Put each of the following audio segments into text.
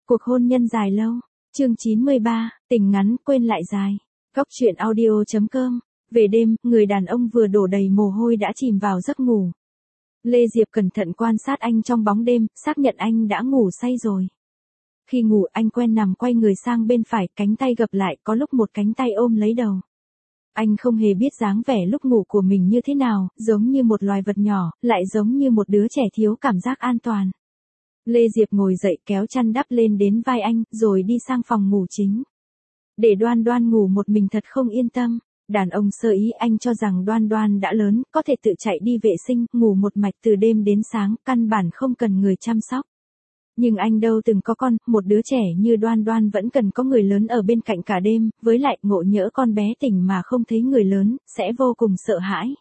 Cuộc hôn nhân dài lâu. Chương 93, tình ngắn quên lại dài. Góc truyện audio.com. Về đêm, người đàn ông vừa đổ đầy mồ hôi đã chìm vào giấc ngủ. Lê Diệp cẩn thận quan sát anh trong bóng đêm, xác nhận anh đã ngủ say rồi. Khi ngủ anh quen nằm quay người sang bên phải, cánh tay gập lại, có lúc một cánh tay ôm lấy đầu. Anh không hề biết dáng vẻ lúc ngủ của mình như thế nào, giống như một loài vật nhỏ, lại giống như một đứa trẻ thiếu cảm giác an toàn. Lê Diệp ngồi dậy kéo chăn đắp lên đến vai anh, rồi đi sang phòng ngủ chính. Để Đoan Đoan ngủ một mình thật không yên tâm. Đàn ông sơ ý, anh cho rằng Đoan Đoan đã lớn, có thể tự chạy đi vệ sinh, ngủ một mạch từ đêm đến sáng, căn bản không cần người chăm sóc. Nhưng anh đâu từng có con, một đứa trẻ như Đoan Đoan vẫn cần có người lớn ở bên cạnh cả đêm, với lại ngộ nhỡ con bé tỉnh mà không thấy người lớn, sẽ vô cùng sợ hãi.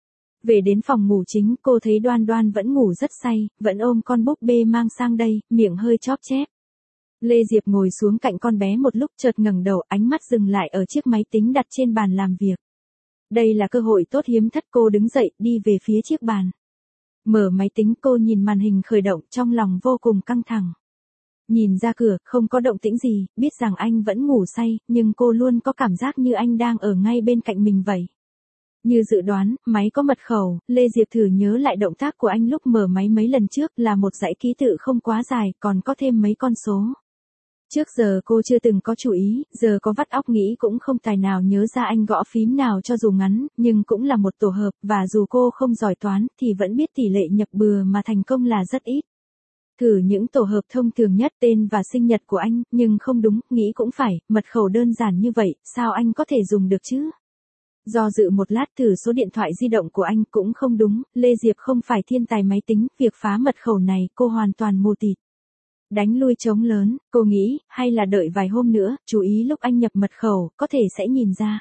Về đến phòng ngủ chính, cô thấy Đoan Đoan vẫn ngủ rất say, vẫn ôm con búp bê mang sang đây, miệng hơi chóp chép. Lê Diệp ngồi xuống cạnh con bé một lúc, chợt ngẩng đầu, ánh mắt dừng lại ở chiếc máy tính đặt trên bàn làm việc. Đây là cơ hội tốt hiếm thất, cô đứng dậy, đi về phía chiếc bàn. Mở máy tính, cô nhìn màn hình khởi động, trong lòng vô cùng căng thẳng. Nhìn ra cửa, không có động tĩnh gì, biết rằng anh vẫn ngủ say, nhưng cô luôn có cảm giác như anh đang ở ngay bên cạnh mình vậy. Như dự đoán, máy có mật khẩu, Lê Diệp thử nhớ lại động tác của anh lúc mở máy mấy lần trước, là một dãy ký tự không quá dài, còn có thêm mấy con số. Trước giờ cô chưa từng có chú ý, giờ có vắt óc nghĩ cũng không tài nào nhớ ra anh gõ phím nào cho dù ngắn, nhưng cũng là một tổ hợp, và dù cô không giỏi toán, thì vẫn biết tỷ lệ nhập bừa mà thành công là rất ít. Thử những tổ hợp thông thường nhất, tên và sinh nhật của anh, nhưng không đúng, nghĩ cũng phải, mật khẩu đơn giản như vậy, sao anh có thể dùng được chứ? Do dự một lát, thử số điện thoại di động của anh cũng không đúng, Lê Diệp không phải thiên tài máy tính, việc phá mật khẩu này cô hoàn toàn mù tịt. Đánh lui trống lớn, cô nghĩ, hay là đợi vài hôm nữa, chú ý lúc anh nhập mật khẩu, có thể sẽ nhìn ra.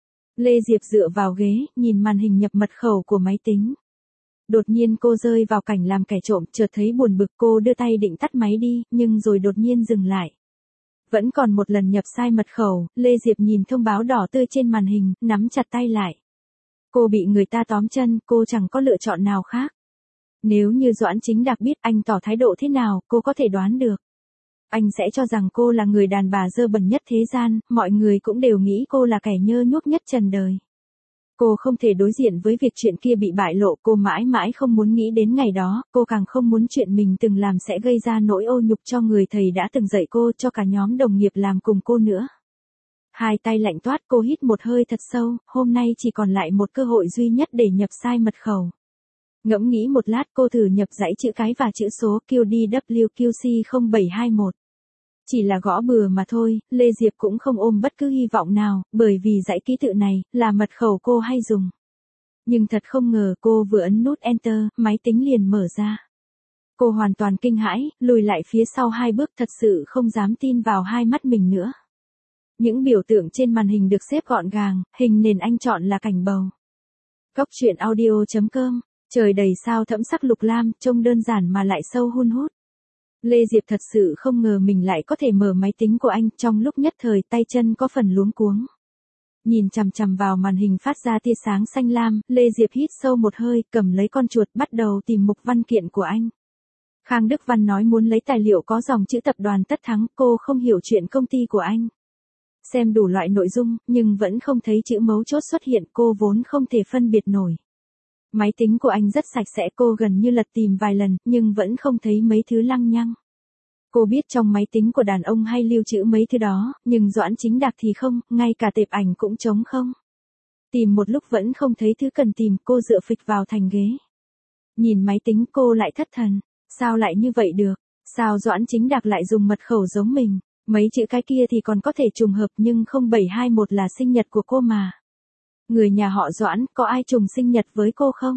Lê Diệp dựa vào ghế, nhìn màn hình nhập mật khẩu của máy tính. Đột nhiên cô rơi vào cảnh làm kẻ trộm, chợt thấy buồn bực, cô đưa tay định tắt máy đi, nhưng rồi đột nhiên dừng lại. Vẫn còn một lần nhập sai mật khẩu, Lê Diệp nhìn thông báo đỏ tươi trên màn hình, nắm chặt tay lại. Cô bị người ta tóm chân, cô chẳng có lựa chọn nào khác. Nếu như Doãn Chính Đạc biết anh tỏ thái độ thế nào, cô có thể đoán được. Anh sẽ cho rằng cô là người đàn bà dơ bẩn nhất thế gian, mọi người cũng đều nghĩ cô là kẻ nhơ nhuốc nhất trần đời. Cô không thể đối diện với việc chuyện kia bị bại lộ, cô mãi mãi không muốn nghĩ đến ngày đó, cô càng không muốn chuyện mình từng làm sẽ gây ra nỗi ô nhục cho người thầy đã từng dạy cô, cho cả nhóm đồng nghiệp làm cùng cô nữa. Hai tay lạnh toát, cô hít một hơi thật sâu, hôm nay chỉ còn lại một cơ hội duy nhất để nhập sai mật khẩu. Ngẫm nghĩ một lát, cô thử nhập dãy chữ cái và chữ số QDWQC0721. Chỉ là gõ bừa mà thôi, Lê Diệp cũng không ôm bất cứ hy vọng nào, bởi vì dãy ký tự này là mật khẩu cô hay dùng. Nhưng thật không ngờ, cô vừa ấn nút Enter, máy tính liền mở ra. Cô hoàn toàn kinh hãi, lùi lại phía sau 2 bước, thật sự không dám tin vào hai mắt mình nữa. Những biểu tượng trên màn hình được xếp gọn gàng, hình nền anh chọn là cảnh bầu. Góc truyện audio.com. Trời đầy sao thẫm sắc lục lam, trông đơn giản mà lại sâu hun hút. Lê Diệp thật sự không ngờ mình lại có thể mở máy tính của anh, trong lúc nhất thời tay chân có phần luống cuống. Nhìn chằm chằm vào màn hình phát ra tia sáng xanh lam, Lê Diệp hít sâu một hơi, cầm lấy con chuột, bắt đầu tìm mục văn kiện của anh. Khang Đức Văn nói muốn lấy tài liệu có dòng chữ tập đoàn Tất Thắng, cô không hiểu chuyện công ty của anh. Xem đủ loại nội dung, nhưng vẫn không thấy chữ mấu chốt xuất hiện, cô vốn không thể phân biệt nổi. Máy tính của anh rất sạch sẽ, cô gần như lật tìm vài lần, nhưng vẫn không thấy mấy thứ lăng nhăng. Cô biết trong máy tính của đàn ông hay lưu trữ mấy thứ đó, nhưng Doãn Chính Đạc thì không, ngay cả tệp ảnh cũng trống không. Tìm một lúc vẫn không thấy thứ cần tìm, cô dựa phịch vào thành ghế. Nhìn máy tính cô lại thất thần, sao lại như vậy được, sao Doãn Chính Đạc lại dùng mật khẩu giống mình, mấy chữ cái kia thì còn có thể trùng hợp nhưng 0721 là sinh nhật của cô mà. Người nhà họ Doãn, có ai trùng sinh nhật với cô không?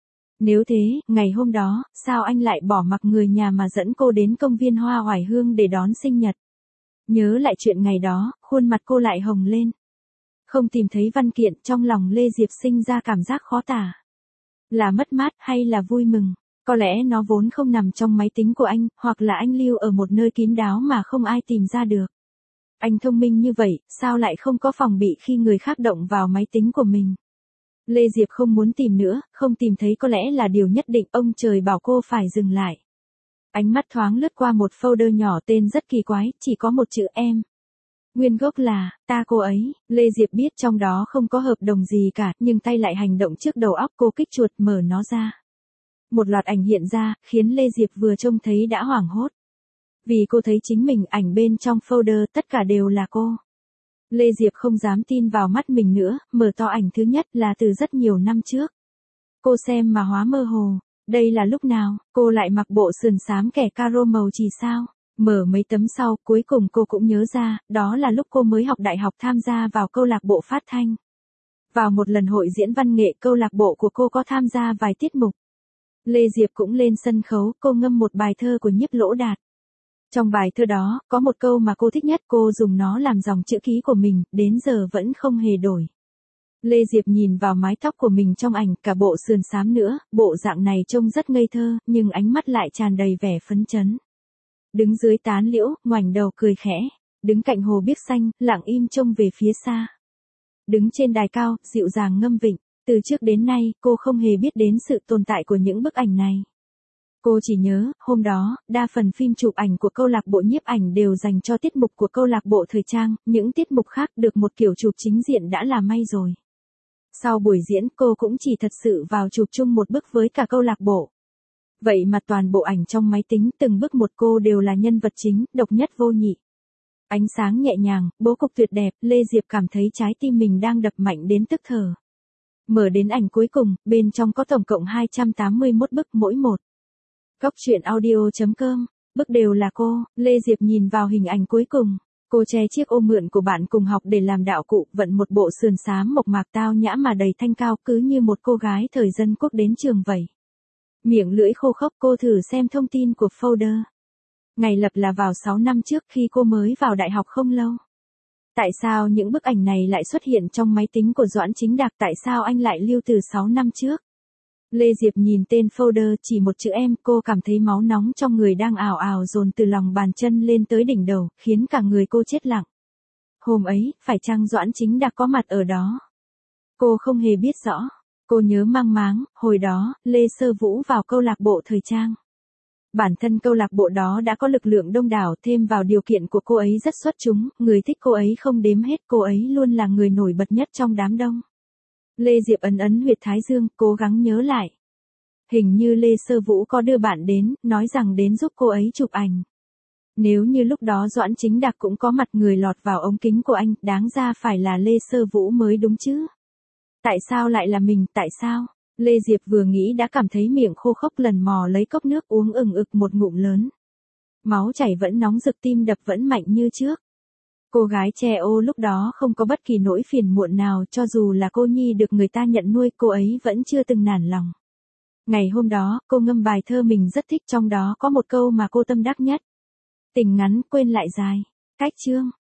Nếu thế, ngày hôm đó, sao anh lại bỏ mặc người nhà mà dẫn cô đến công viên Hoa Hoài Hương để đón sinh nhật? Nhớ lại chuyện ngày đó, khuôn mặt cô lại hồng lên. Không tìm thấy văn kiện, trong lòng Lê Diệp sinh ra cảm giác khó tả. Là mất mát hay là vui mừng? Có lẽ nó vốn không nằm trong máy tính của anh, hoặc là anh lưu ở một nơi kín đáo mà không ai tìm ra được. Anh thông minh như vậy, sao lại không có phòng bị khi người khác động vào máy tính của mình? Lê Diệp không muốn tìm nữa, không tìm thấy có lẽ là điều nhất định, ông trời bảo cô phải dừng lại. Ánh mắt thoáng lướt qua một folder nhỏ tên rất kỳ quái, chỉ có một chữ em. Nguyên gốc là, ta cô ấy, Lê Diệp biết trong đó không có hợp đồng gì cả, nhưng tay lại hành động trước đầu óc cô kích chuột mở nó ra. Một loạt ảnh hiện ra, khiến Lê Diệp vừa trông thấy đã hoảng hốt. Vì cô thấy chính mình ảnh bên trong folder tất cả đều là cô. Lê Diệp không dám tin vào mắt mình nữa, mở to ảnh thứ nhất là từ rất nhiều năm trước. Cô xem mà hóa mơ hồ, đây là lúc nào, cô lại mặc bộ sườn xám kẻ caro màu chỉ sao? Mở mấy tấm sau, cuối cùng cô cũng nhớ ra, đó là lúc cô mới học đại học tham gia vào câu lạc bộ phát thanh. Vào một lần hội diễn văn nghệ câu lạc bộ của cô có tham gia vài tiết mục. Lê Diệp cũng lên sân khấu, cô ngâm một bài thơ của Nhiếp Lỗ Đạt. Trong bài thơ đó, có một câu mà cô thích nhất, cô dùng nó làm dòng chữ ký của mình, đến giờ vẫn không hề đổi. Lê Diệp nhìn vào mái tóc của mình trong ảnh, cả bộ sườn xám nữa, bộ dạng này trông rất ngây thơ, nhưng ánh mắt lại tràn đầy vẻ phấn chấn. Đứng dưới tán liễu, ngoảnh đầu cười khẽ. Đứng cạnh hồ biếc xanh, lặng im trông về phía xa. Đứng trên đài cao, dịu dàng ngâm vịnh. Từ trước đến nay, cô không hề biết đến sự tồn tại của những bức ảnh này. Cô chỉ nhớ, hôm đó, đa phần phim chụp ảnh của câu lạc bộ nhiếp ảnh đều dành cho tiết mục của câu lạc bộ thời trang, những tiết mục khác được một kiểu chụp chính diện đã là may rồi. Sau buổi diễn, cô cũng chỉ thật sự vào chụp chung một bức với cả câu lạc bộ. Vậy mà toàn bộ ảnh trong máy tính từng bức một cô đều là nhân vật chính, độc nhất vô nhị. Ánh sáng nhẹ nhàng, bố cục tuyệt đẹp, Lê Diệp cảm thấy trái tim mình đang đập mạnh đến tức thở. Mở đến ảnh cuối cùng, bên trong có tổng cộng 281 bức mỗi một. Góc truyện audio.com, bức đều là cô, Lê Diệp nhìn vào hình ảnh cuối cùng. Cô che chiếc ô mượn của bạn cùng học để làm đạo cụ, vận một bộ sườn xám mộc mạc tao nhã mà đầy thanh cao, cứ như một cô gái thời dân quốc đến trường vậy. Miệng lưỡi khô khốc, cô thử xem thông tin của folder. Ngày lập là vào 6 năm trước khi cô mới vào đại học không lâu. Tại sao những bức ảnh này lại xuất hiện trong máy tính của Doãn Chính Đạc, tại sao anh lại lưu từ 6 năm trước? Lê Diệp nhìn tên folder, chỉ một chữ em, cô cảm thấy máu nóng trong người đang ào ào dồn từ lòng bàn chân lên tới đỉnh đầu, khiến cả người cô chết lặng. Hôm ấy, phải chăng Doãn Chính Đạc có mặt ở đó? Cô không hề biết rõ. Cô nhớ mang máng, hồi đó, Lê Sơ Vũ vào câu lạc bộ thời trang. Bản thân câu lạc bộ đó đã có lực lượng đông đảo, thêm vào điều kiện của cô ấy rất xuất chúng, người thích cô ấy không đếm hết, cô ấy luôn là người nổi bật nhất trong đám đông. Lê Diệp ấn ấn huyệt thái dương, cố gắng nhớ lại. Hình như Lê Sơ Vũ có đưa bạn đến, nói rằng đến giúp cô ấy chụp ảnh. Nếu như lúc đó Doãn Chính Đạc cũng có mặt, người lọt vào ống kính của anh, đáng ra phải là Lê Sơ Vũ mới đúng chứ. Tại sao lại là mình, tại sao? Lê Diệp vừa nghĩ đã cảm thấy miệng khô khốc, lần mò lấy cốc nước uống ừng ực một ngụm lớn. Máu chảy vẫn nóng rực, tim đập vẫn mạnh như trước. Cô gái tre ô lúc đó không có bất kỳ nỗi phiền muộn nào, cho dù là cô nhi được người ta nhận nuôi, cô ấy vẫn chưa từng nản lòng. Ngày hôm đó, cô ngâm bài thơ mình rất thích, trong đó có một câu mà cô tâm đắc nhất. Tình ngắn quên lại dài. Cách chương.